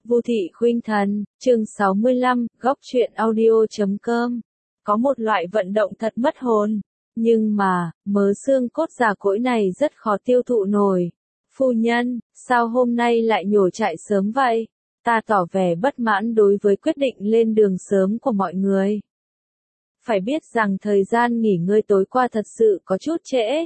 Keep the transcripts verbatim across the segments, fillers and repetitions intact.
Vu Thị Khuynh Thần, chương sáu mươi lăm, góc truyện audio chấm com. Có một loại vận động thật mất hồn, nhưng mà, mớ xương cốt già cỗi này rất khó tiêu thụ nổi. Phu nhân, sao hôm nay lại nhổ trại sớm vậy? Ta tỏ vẻ bất mãn đối với quyết định lên đường sớm của mọi người. Phải biết rằng thời gian nghỉ ngơi tối qua thật sự có chút trễ.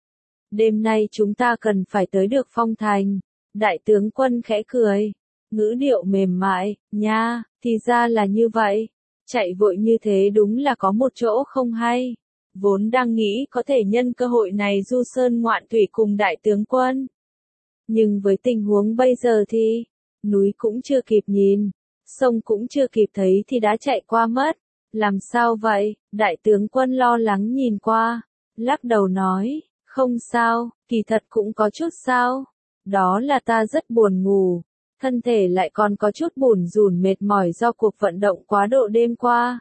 Đêm nay chúng ta cần phải tới được Phong Thành. Đại tướng quân khẽ cười. Ngữ điệu mềm mại, nha, thì ra là như vậy. Chạy vội như thế đúng là có một chỗ không hay. Vốn đang nghĩ có thể nhân cơ hội này du sơn ngoạn thủy cùng đại tướng quân. Nhưng với tình huống bây giờ thì, núi cũng chưa kịp nhìn, sông cũng chưa kịp thấy thì đã chạy qua mất. Làm sao vậy? Đại tướng quân lo lắng nhìn qua, lắc đầu nói, không sao, kỳ thật cũng có chút sao. Đó là ta rất buồn ngủ. Thân thể lại còn có chút bủn rủn mệt mỏi do cuộc vận động quá độ đêm qua.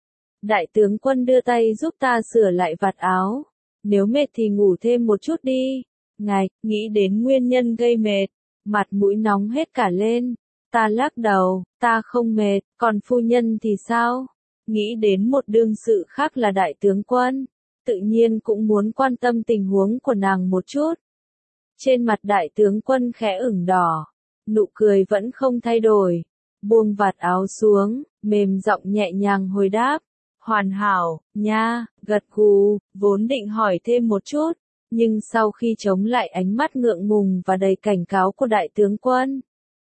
Đại tướng quân đưa tay giúp ta sửa lại vạt áo. Nếu mệt thì ngủ thêm một chút đi. Ngài, nghĩ đến nguyên nhân gây mệt, mặt mũi nóng hết cả lên. Ta lắc đầu, ta không mệt, còn phu nhân thì sao? Nghĩ đến một đương sự khác là đại tướng quân, tự nhiên cũng muốn quan tâm tình huống của nàng một chút. Trên mặt đại tướng quân khẽ ửng đỏ. Nụ cười vẫn không thay đổi, buông vạt áo xuống, mềm giọng nhẹ nhàng hồi đáp, hoàn hảo, nha, gật gù, vốn định hỏi thêm một chút, nhưng sau khi chống lại ánh mắt ngượng ngùng và đầy cảnh cáo của đại tướng quân,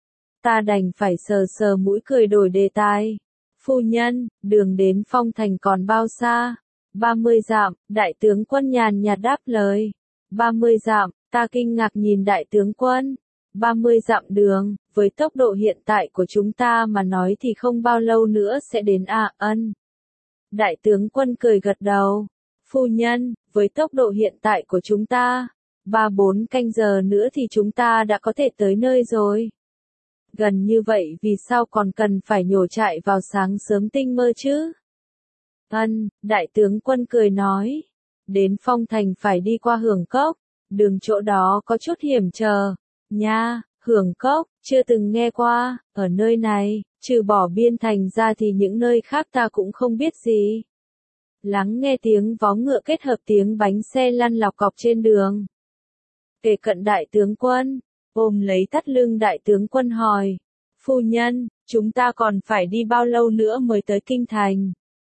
ta đành phải sờ sờ mũi cười đổi đề tài. Phu nhân, đường đến Phong Thành còn bao xa? ba mươi dặm, đại tướng quân nhàn nhạt đáp lời. ba mươi dặm, ta kinh ngạc nhìn đại tướng quân. ba mươi dặm đường, với tốc độ hiện tại của chúng ta mà nói thì không bao lâu nữa sẽ đến à ân. Đại tướng quân cười gật đầu. Phu nhân, với tốc độ hiện tại của chúng ta, ba bốn canh giờ nữa thì chúng ta đã có thể tới nơi rồi. Gần như vậy vì sao còn cần phải nhổ trại vào sáng sớm tinh mơ chứ? Ân, đại tướng quân cười nói. Đến Phong Thành phải đi qua Hưởng Cốc, đường chỗ đó có chút hiểm trở. Nha, Hưởng Cốc, chưa từng nghe qua, ở nơi này, trừ bỏ biên thành ra thì những nơi khác ta cũng không biết gì. Lắng nghe tiếng vó ngựa kết hợp tiếng bánh xe lăn lọc cọc trên đường. Kề cận đại tướng quân, ôm lấy thắt lưng đại tướng quân hỏi, phu nhân, chúng ta còn phải đi bao lâu nữa mới tới Kinh Thành?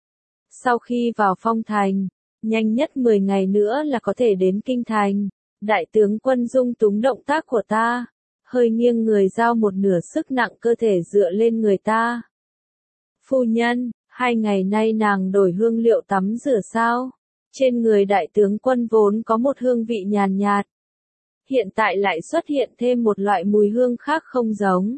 Sau khi vào Phong Thành, nhanh nhất mười ngày nữa là có thể đến Kinh Thành. Đại tướng quân dung túng động tác của ta, hơi nghiêng người giao một nửa sức nặng cơ thể dựa lên người ta. Phu nhân, hai ngày nay nàng đổi hương liệu tắm rửa sao? Trên người đại tướng quân vốn có một hương vị nhàn nhạt. Hiện tại lại xuất hiện thêm một loại mùi hương khác không giống.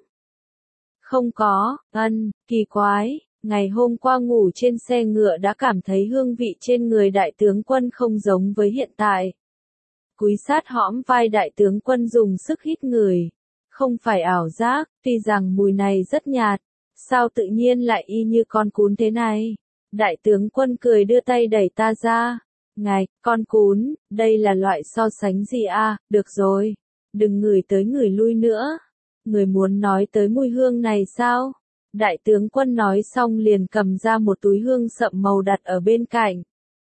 Không có, ân, kỳ quái, ngày hôm qua ngủ trên xe ngựa đã cảm thấy hương vị trên người đại tướng quân không giống với hiện tại. Cúi sát hõm vai đại tướng quân dùng sức hít người. Không phải ảo giác, tuy rằng mùi này rất nhạt. Sao tự nhiên lại y như con cún thế này? Đại tướng quân cười đưa tay đẩy ta ra. Ngài, con cún, đây là loại so sánh gì à? Được rồi. Đừng ngửi tới ngửi lui nữa. Người muốn nói tới mùi hương này sao? Đại tướng quân nói xong liền cầm ra một túi hương sậm màu đặt ở bên cạnh.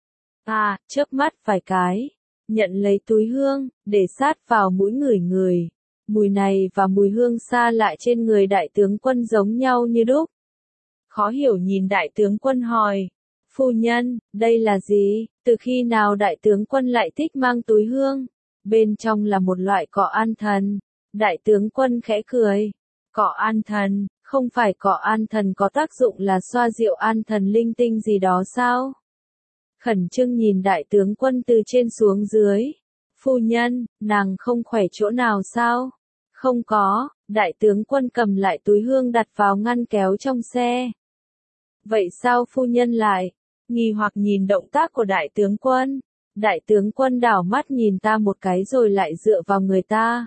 À, chớp mắt vài cái. Nhận lấy túi hương, để sát vào mũi ngửi người. Mùi này và mùi hương xa lại trên người đại tướng quân giống nhau như đúc. Khó hiểu nhìn đại tướng quân hỏi. Phu nhân, đây là gì? Từ khi nào đại tướng quân lại thích mang túi hương? Bên trong là một loại cỏ an thần. Đại tướng quân khẽ cười. Cỏ an thần, không phải cỏ an thần có tác dụng là xoa dịu an thần linh tinh gì đó sao? Khẩn trương nhìn đại tướng quân từ trên xuống dưới. Phu nhân, nàng không khỏe chỗ nào sao? Không có, đại tướng quân cầm lại túi hương đặt vào ngăn kéo trong xe. Vậy sao phu nhân lại? Nghi hoặc nhìn động tác của đại tướng quân. Đại tướng quân đảo mắt nhìn ta một cái rồi lại dựa vào người ta.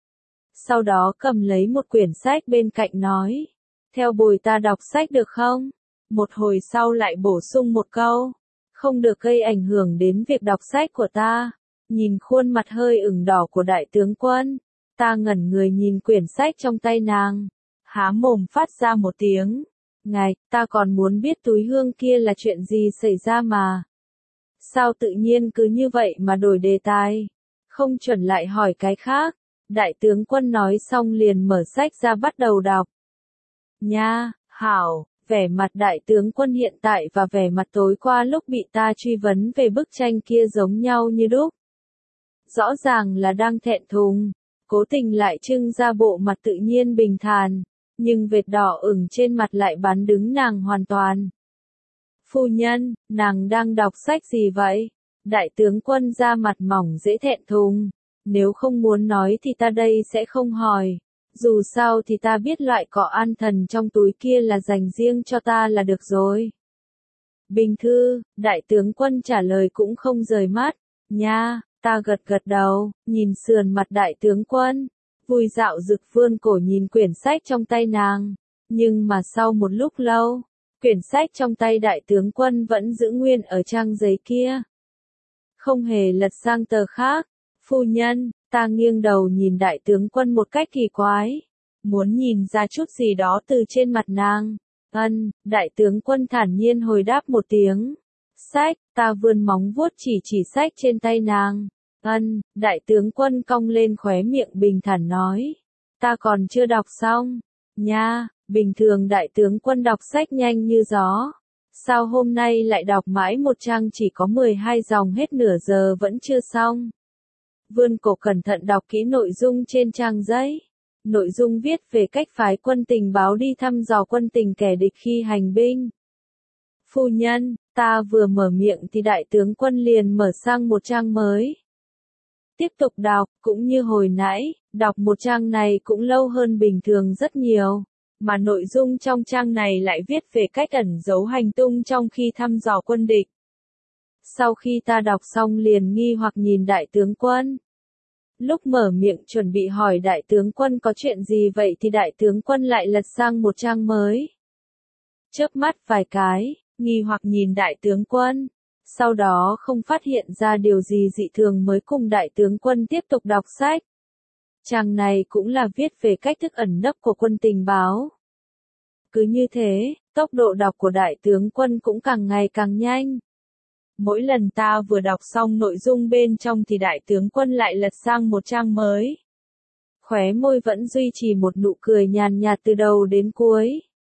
Sau đó cầm lấy một quyển sách bên cạnh nói. Theo bồi ta đọc sách được không? Một hồi sau lại bổ sung một câu. Không được gây ảnh hưởng đến việc đọc sách của ta. Nhìn khuôn mặt hơi ửng đỏ của đại tướng quân, ta ngẩn người nhìn quyển sách trong tay nàng. há mồm phát ra một tiếng. Ngài, ta còn muốn biết túi hương kia là chuyện gì xảy ra mà. Sao tự nhiên cứ như vậy mà đổi đề tài? Không chuẩn lại hỏi cái khác. Đại tướng quân nói xong liền mở sách ra bắt đầu đọc. Nha, hảo, vẻ mặt đại tướng quân hiện tại và vẻ mặt tối qua lúc bị ta truy vấn về bức tranh kia giống nhau như đúc. Rõ ràng là đang thẹn thùng, cố tình lại trưng ra bộ mặt tự nhiên bình thản, nhưng vệt đỏ ửng trên mặt lại bán đứng nàng hoàn toàn. Phu nhân, nàng đang đọc sách gì vậy? Đại tướng quân ra mặt mỏng dễ thẹn thùng. Nếu không muốn nói thì ta đây sẽ không hỏi. Dù sao thì ta biết loại cọ an thần trong túi kia là dành riêng cho ta là được rồi. Bình thư, đại tướng quân trả lời cũng không rời mắt. Nha, ta gật gật đầu, nhìn sườn mặt đại tướng quân. Vui dạo rực vươn cổ nhìn quyển sách trong tay nàng. Nhưng mà sau một lúc lâu, quyển sách trong tay đại tướng quân vẫn giữ nguyên ở trang giấy kia. Không hề lật sang tờ khác. Phu nhân, ta nghiêng đầu nhìn đại tướng quân một cách kỳ quái. Muốn nhìn ra chút gì đó từ trên mặt nàng. Ân, đại tướng quân thản nhiên hồi đáp một tiếng. Sách, ta vươn móng vuốt chỉ chỉ sách trên tay nàng. Ân, đại tướng quân cong lên khóe miệng bình thản nói. Ta còn chưa đọc xong. Nha, bình thường đại tướng quân đọc sách nhanh như gió. Sao hôm nay lại đọc mãi một trang chỉ có mười hai dòng hết nửa giờ vẫn chưa xong. Vươn cổ cẩn thận đọc kỹ nội dung trên trang giấy. Nội dung viết về cách phái quân tình báo đi thăm dò quân tình kẻ địch khi hành binh. Phu nhân, ta vừa mở miệng thì đại tướng quân liền mở sang một trang mới. Tiếp tục đọc, cũng như hồi nãy, đọc một trang này cũng lâu hơn bình thường rất nhiều. Mà nội dung trong trang này lại viết về cách ẩn giấu hành tung trong khi thăm dò quân địch. Sau khi ta đọc xong liền nghi hoặc nhìn đại tướng quân. Lúc mở miệng chuẩn bị hỏi đại tướng quân có chuyện gì vậy thì đại tướng quân lại lật sang một trang mới. Chớp mắt vài cái, nghi hoặc nhìn đại tướng quân. Sau đó không phát hiện ra điều gì dị thường mới cùng đại tướng quân tiếp tục đọc sách. Trang này cũng là viết về cách thức ẩn nấp của quân tình báo. Cứ như thế, tốc độ đọc của đại tướng quân cũng càng ngày càng nhanh. Mỗi lần ta vừa đọc xong nội dung bên trong thì đại tướng quân lại lật sang một trang mới. Khóe môi vẫn duy trì một nụ cười nhàn nhạt từ đầu đến cuối.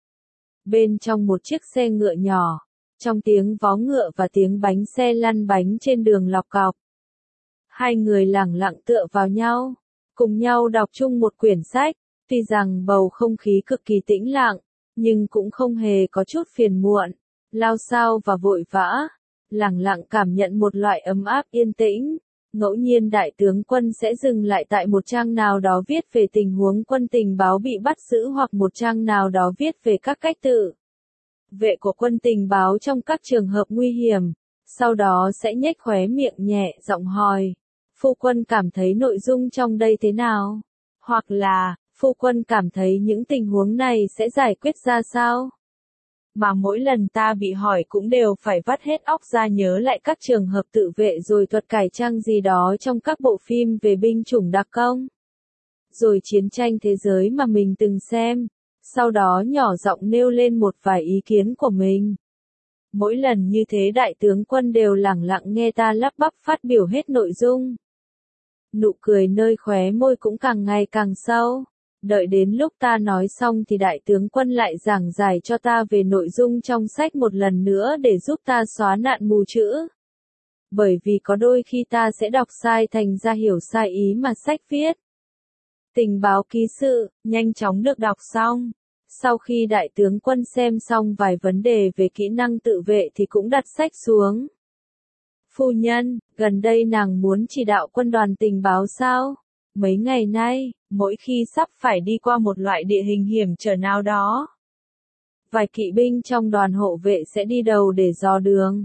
Bên trong một chiếc xe ngựa nhỏ, trong tiếng vó ngựa và tiếng bánh xe lăn bánh trên đường lọc cọc. Hai người lẳng lặng tựa vào nhau, cùng nhau đọc chung một quyển sách, tuy rằng bầu không khí cực kỳ tĩnh lặng, nhưng cũng không hề có chút phiền muộn, lao xao và vội vã. Lẳng lặng cảm nhận một loại ấm áp yên tĩnh. Ngẫu nhiên đại tướng quân sẽ dừng lại tại một trang nào đó viết về tình huống quân tình báo bị bắt giữ hoặc một trang nào đó viết về các cách tự vệ của quân tình báo trong các trường hợp nguy hiểm. Sau đó sẽ nhếch khóe miệng nhẹ giọng hỏi, phu quân cảm thấy nội dung trong đây thế nào? Hoặc là, phu quân cảm thấy những tình huống này sẽ giải quyết ra sao? Mà mỗi lần ta bị hỏi cũng đều phải vắt hết óc ra nhớ lại các trường hợp tự vệ rồi thuật cải trang gì đó trong các bộ phim về binh chủng đặc công. Rồi chiến tranh thế giới mà mình từng xem. Sau đó nhỏ giọng nêu lên một vài ý kiến của mình. Mỗi lần như thế đại tướng quân đều lẳng lặng nghe ta lắp bắp phát biểu hết nội dung. Nụ cười nơi khóe môi cũng càng ngày càng sâu. Đợi đến lúc ta nói xong thì đại tướng quân lại giảng giải cho ta về nội dung trong sách một lần nữa để giúp ta xóa nạn mù chữ. Bởi vì có đôi khi ta sẽ đọc sai thành ra hiểu sai ý mà sách viết. Tình báo ký sự, nhanh chóng được đọc xong. Sau khi đại tướng quân xem xong vài vấn đề về kỹ năng tự vệ thì cũng đặt sách xuống. Phu nhân, gần đây nàng muốn chỉ đạo quân đoàn tình báo sao? Mấy ngày nay, mỗi khi sắp phải đi qua một loại địa hình hiểm trở nào đó, vài kỵ binh trong đoàn hộ vệ sẽ đi đầu để dò đường.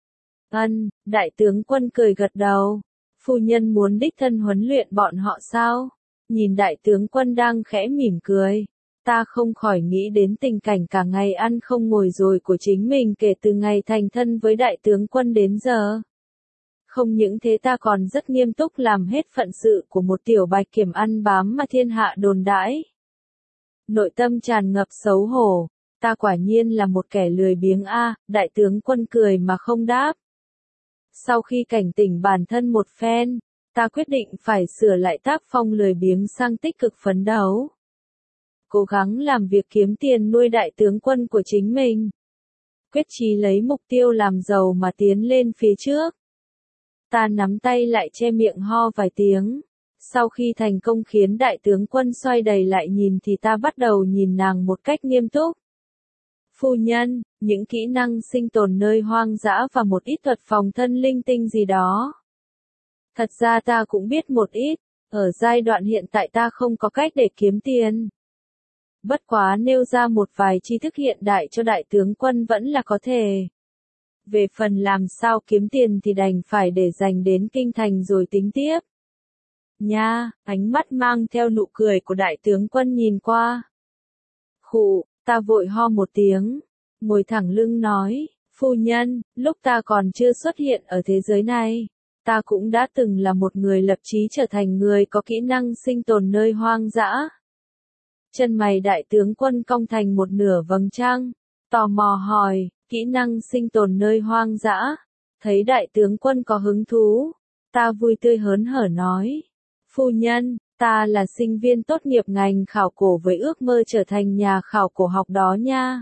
Ân, đại tướng quân cười gật đầu. Phu nhân muốn đích thân huấn luyện bọn họ sao? Nhìn đại tướng quân đang khẽ mỉm cười. Ta không khỏi nghĩ đến tình cảnh cả ngày ăn không ngồi rồi của chính mình kể từ ngày thành thân với đại tướng quân đến giờ. Không những thế ta còn rất nghiêm túc làm hết phận sự của một tiểu bạch kiểm ăn bám mà thiên hạ đồn đãi. nội tâm tràn ngập xấu hổ. Ta quả nhiên là một kẻ lười biếng a, đại tướng quân cười mà không đáp. Sau khi cảnh tỉnh bản thân một phen, ta quyết định phải sửa lại tác phong lười biếng sang tích cực phấn đấu. Cố gắng làm việc kiếm tiền nuôi đại tướng quân của chính mình. Quyết chí lấy mục tiêu làm giàu mà tiến lên phía trước. Ta nắm tay lại che miệng ho vài tiếng. Sau khi thành công khiến đại tướng quân xoay đầy lại nhìn thì ta bắt đầu nhìn nàng một cách nghiêm túc. Phu nhân, những kỹ năng sinh tồn nơi hoang dã và một ít thuật phòng thân linh tinh gì đó. Thật ra ta cũng biết một ít, ở giai đoạn hiện tại ta không có cách để kiếm tiền. Bất quá nêu ra một vài tri thức hiện đại cho đại tướng quân vẫn là có thể. Về phần làm sao kiếm tiền thì đành phải để dành đến kinh thành rồi tính tiếp. Nha, ánh mắt mang theo nụ cười của đại tướng quân nhìn qua. Khụ, ta vội ho một tiếng, ngồi thẳng lưng nói, phu nhân, lúc ta còn chưa xuất hiện ở thế giới này, ta cũng đã từng là một người lập chí trở thành người có kỹ năng sinh tồn nơi hoang dã. Chân mày đại tướng quân cong thành một nửa vầng trăng, tò mò hỏi, kỹ năng sinh tồn nơi hoang dã. Thấy đại tướng quân có hứng thú, ta vui tươi hớn hở nói, phu nhân, ta là sinh viên tốt nghiệp ngành khảo cổ với ước mơ trở thành nhà khảo cổ học đó nha.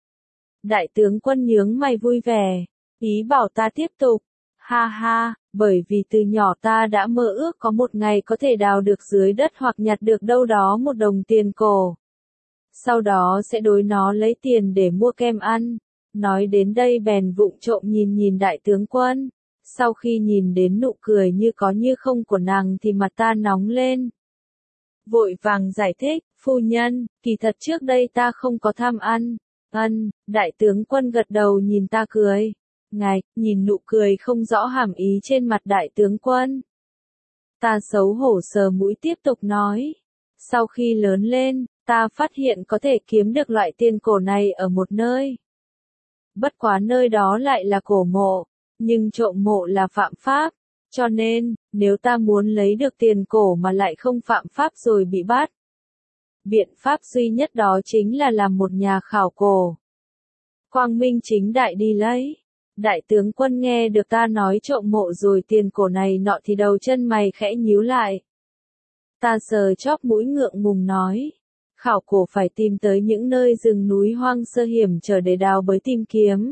Đại tướng quân nhướng mày vui vẻ, ý bảo ta tiếp tục, ha ha, bởi vì từ nhỏ ta đã mơ ước có một ngày có thể đào được dưới đất hoặc nhặt được đâu đó một đồng tiền cổ. Sau đó sẽ đối nó lấy tiền để mua kem ăn. Nói đến đây bèn vụng trộm nhìn nhìn đại tướng quân. Sau khi nhìn đến nụ cười như có như không của nàng thì mặt ta nóng lên. Vội vàng giải thích, phu nhân, kỳ thật trước đây ta không có tham ăn. Ân, đại tướng quân gật đầu nhìn ta cười. Ngài, nhìn nụ cười không rõ hàm ý trên mặt đại tướng quân. Ta xấu hổ sờ mũi tiếp tục nói. Sau khi lớn lên, ta phát hiện có thể kiếm được loại tiền cổ này ở một nơi. Bất quá nơi đó lại là cổ mộ, nhưng trộm mộ là phạm pháp. Cho nên, nếu ta muốn lấy được tiền cổ mà lại không phạm pháp rồi bị bắt, biện pháp duy nhất đó chính là làm một nhà khảo cổ. Quang minh chính đại đi lấy. Đại tướng quân nghe được ta nói trộm mộ rồi tiền cổ này nọ thì đầu chân mày khẽ nhíu lại. Ta sờ chóp mũi ngượng ngùng nói. Khảo cổ phải tìm tới những nơi rừng núi hoang sơ hiểm trở để đào bới tìm kiếm.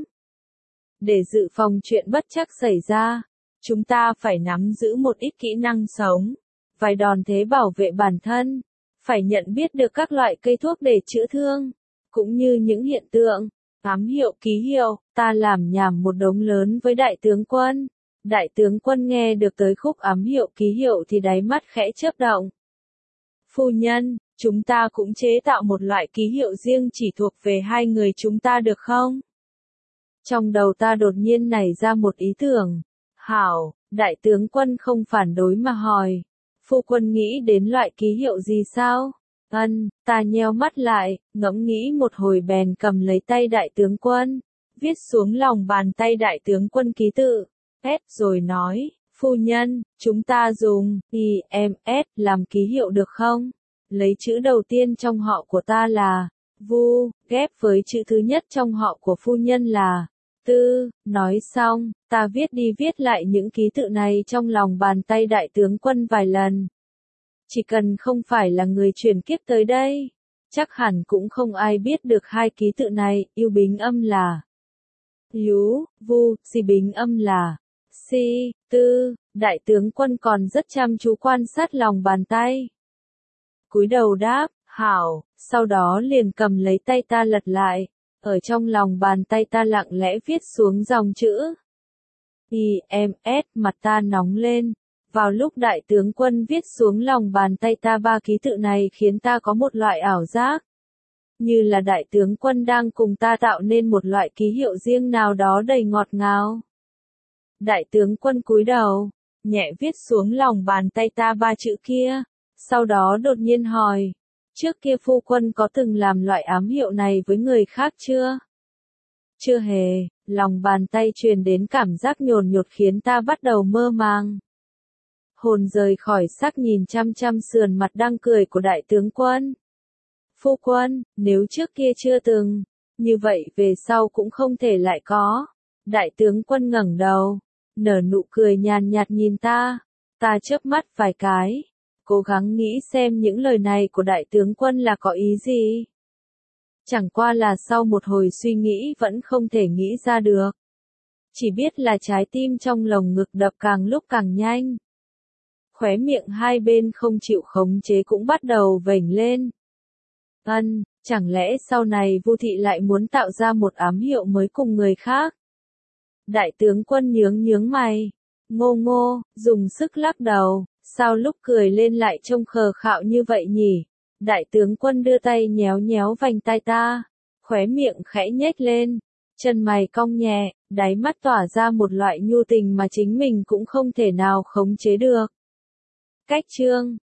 Để dự phòng chuyện bất trắc xảy ra, chúng ta phải nắm giữ một ít kỹ năng sống, vài đòn thế bảo vệ bản thân, phải nhận biết được các loại cây thuốc để chữa thương, cũng như những hiện tượng, ám hiệu ký hiệu. Ta làm nhảm một đống lớn với đại tướng quân. Đại tướng quân nghe được tới khúc ám hiệu ký hiệu thì đáy mắt khẽ chớp động. Phu nhân, chúng ta cũng chế tạo một loại ký hiệu riêng chỉ thuộc về hai người chúng ta được không? Trong đầu ta đột nhiên nảy ra một ý tưởng. Hảo, đại tướng quân không phản đối mà hỏi. Phu quân nghĩ đến loại ký hiệu gì sao? Ân, ta nheo mắt lại, ngẫm nghĩ một hồi bèn cầm lấy tay đại tướng quân, viết xuống lòng bàn tay đại tướng quân ký tự, S rồi nói, phu nhân, chúng ta dùng I M S làm ký hiệu được không? Lấy chữ đầu tiên trong họ của ta là Vu, ghép với chữ thứ nhất trong họ của phu nhân là Tư. Nói xong, ta viết đi viết lại những ký tự này trong lòng bàn tay đại tướng quân vài lần. Chỉ cần không phải là người chuyển kiếp tới đây, chắc hẳn cũng không ai biết được hai ký tự này. Yêu bính âm là Lú, Vu, Si bính âm là Si, Tư. Đại tướng quân còn rất chăm chú quan sát lòng bàn tay. Cúi đầu đáp, hảo, sau đó liền cầm lấy tay ta lật lại, ở trong lòng bàn tay ta lặng lẽ viết xuống dòng chữ I M S. Mặt ta nóng lên. Vào lúc đại tướng quân viết xuống lòng bàn tay ta ba ký tự này khiến ta có một loại ảo giác. Như là đại tướng quân đang cùng ta tạo nên một loại ký hiệu riêng nào đó đầy ngọt ngào. Đại tướng quân cúi đầu, nhẹ viết xuống lòng bàn tay ta ba chữ kia, sau đó đột nhiên hỏi, trước kia phu quân có từng làm loại ám hiệu này với người khác chưa? Chưa hề, lòng bàn tay truyền đến cảm giác nhồn nhột khiến ta bắt đầu mơ màng. Hồn rời khỏi xác nhìn chăm chăm sườn mặt đang cười của đại tướng quân. Phu quân, nếu trước kia chưa từng, như vậy về sau cũng không thể lại có. Đại tướng quân ngẩng đầu, nở nụ cười nhàn nhạt nhìn ta, ta chớp mắt vài cái, cố gắng nghĩ xem những lời này của đại tướng quân là có ý gì. Chẳng qua là sau một hồi suy nghĩ vẫn không thể nghĩ ra được. Chỉ biết là trái tim trong lồng ngực đập càng lúc càng nhanh. Khóe miệng hai bên không chịu khống chế cũng bắt đầu vểnh lên. Ân, chẳng lẽ sau này Vu thị lại muốn tạo ra một ám hiệu mới cùng người khác? Đại tướng quân nhướng nhướng mày, ngô ngô, dùng sức lắc đầu, sao lúc cười lên lại trông khờ khạo như vậy nhỉ? Đại tướng quân đưa tay nhéo nhéo vành tai ta, khóe miệng khẽ nhếch lên, chân mày cong nhẹ, đáy mắt tỏa ra một loại nhu tình mà chính mình cũng không thể nào khống chế được. Cách chương